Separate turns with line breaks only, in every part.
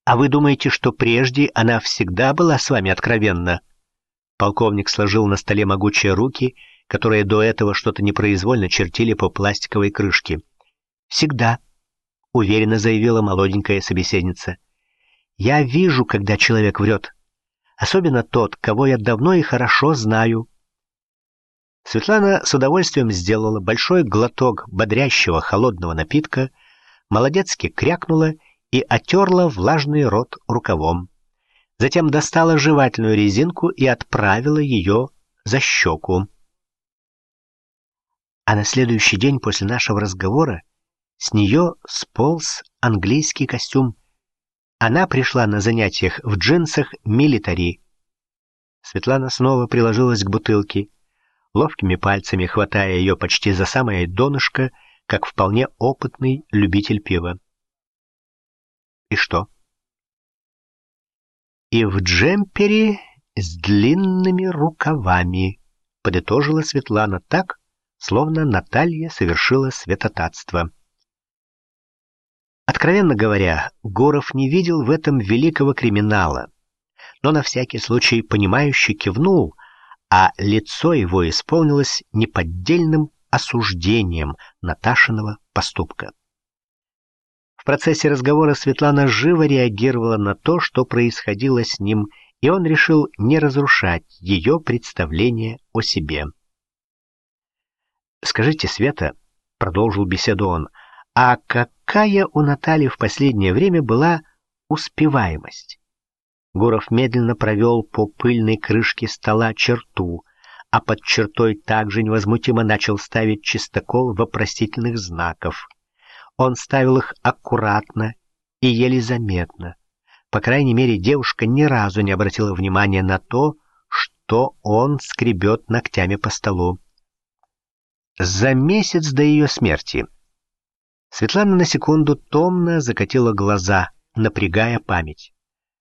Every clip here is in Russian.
А вы думаете, что прежде она всегда была с вами откровенна? Полковник сложил на столе могучие руки, которые до этого что-то непроизвольно чертили по пластиковой крышке. «Всегда», — уверенно заявила молоденькая собеседница. «Я вижу, когда человек врет, особенно тот, кого я давно и хорошо знаю». Светлана с удовольствием сделала большой глоток бодрящего холодного напитка, молодецки крякнула и отерла влажный рот рукавом. Затем достала жевательную резинку и отправила ее за щеку. А на следующий день после нашего разговора с нее сполз английский костюм. Она пришла на занятиях в джинсах милитари. Светлана снова приложилась к бутылке, ловкими пальцами хватая ее почти за самое донышко, как вполне опытный любитель пива. И что? И в джемпере с длинными рукавами, подытожила Светлана так, словно Наталья совершила святотатство. Откровенно говоря, Гуров не видел в этом великого криминала, но на всякий случай понимающе кивнул, а лицо его исполнилось неподдельным осуждением Наташиного поступка. В процессе разговора Светлана живо реагировала на то, что происходило с ним, и он решил не разрушать ее представление о себе. «Скажите, Света», — продолжил беседу он, — «а какая у Натальи в последнее время была успеваемость?» Гуров медленно провел по пыльной крышке стола черту, а под чертой также невозмутимо начал ставить чистокол вопросительных знаков. Он ставил их аккуратно и еле заметно. По крайней мере, девушка ни разу не обратила внимания на то, что он скребет ногтями по столу. За месяц до ее смерти Светлана на секунду томно закатила глаза, напрягая память.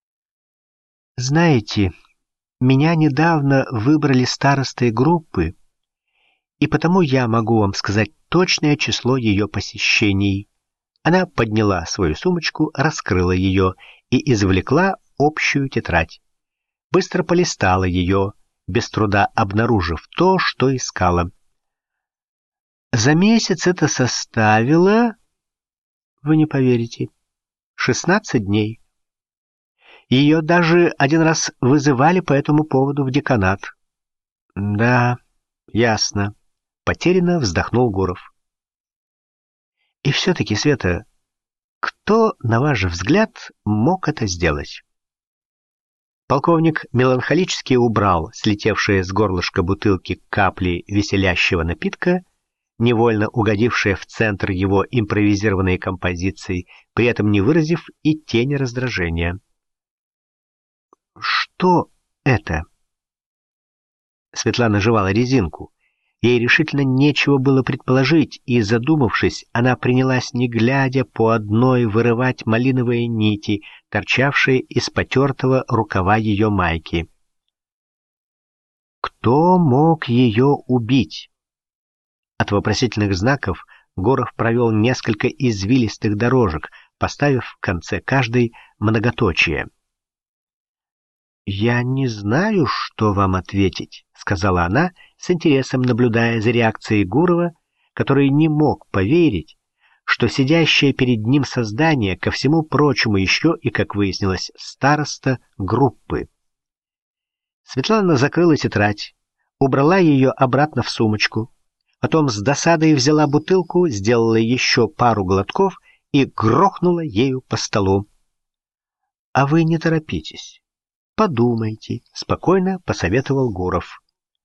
«Знаете, меня недавно выбрали старостой группы, и потому я могу вам сказать точное число ее посещений». Она подняла свою сумочку, раскрыла ее и извлекла общую тетрадь. Быстро полистала ее, без труда обнаружив то, что искала. За месяц это составило, вы не поверите, 16 дней. Ее даже один раз вызывали по этому поводу в деканат. Да, ясно. Потерянно вздохнул Гуров. И все-таки, Света, кто, на ваш взгляд, мог это сделать? Полковник меланхолически убрал слетевшие с горлышка бутылки капли веселящего напитка, невольно угодившие в центр его импровизированной композиции, при этом не выразив и тени раздражения. Что это? Светлана жевала резинку. Ей решительно нечего было предположить, и, задумавшись, она принялась, не глядя, по одной вырывать малиновые нити, торчавшие из потертого рукава ее майки. Кто мог ее убить? От вопросительных знаков Гуров провел несколько извилистых дорожек, поставив в конце каждой многоточие. «Я не знаю, что вам ответить», — сказала она, с интересом наблюдая за реакцией Гурова, который не мог поверить, что сидящее перед ним создание, ко всему прочему еще и, как выяснилось, староста группы. Светлана закрыла тетрадь, убрала ее обратно в сумочку, потом с досадой взяла бутылку, сделала еще пару глотков и грохнула ею по столу. «А вы не торопитесь. Подумайте», — спокойно посоветовал Гуров.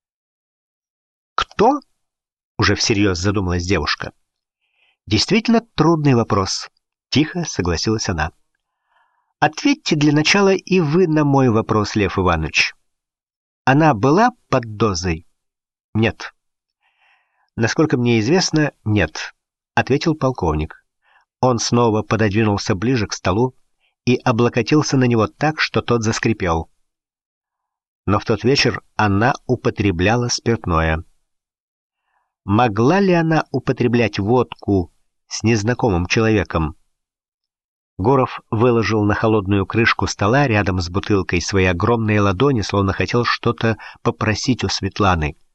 «Кто?» — уже всерьез задумалась девушка. «Действительно трудный вопрос», — тихо согласилась она. «Ответьте для начала и вы на мой вопрос, Лев Иванович. Она была под дозой?» «Нет». «Насколько мне известно, нет», — ответил полковник. Он снова пододвинулся ближе к столу и облокотился на него так, что тот заскрипел. Но в тот вечер она употребляла спиртное. Могла ли она употреблять водку с незнакомым человеком? Гуров выложил на холодную крышку стола рядом с бутылкой свои огромные ладони, словно хотел что-то попросить у Светланы.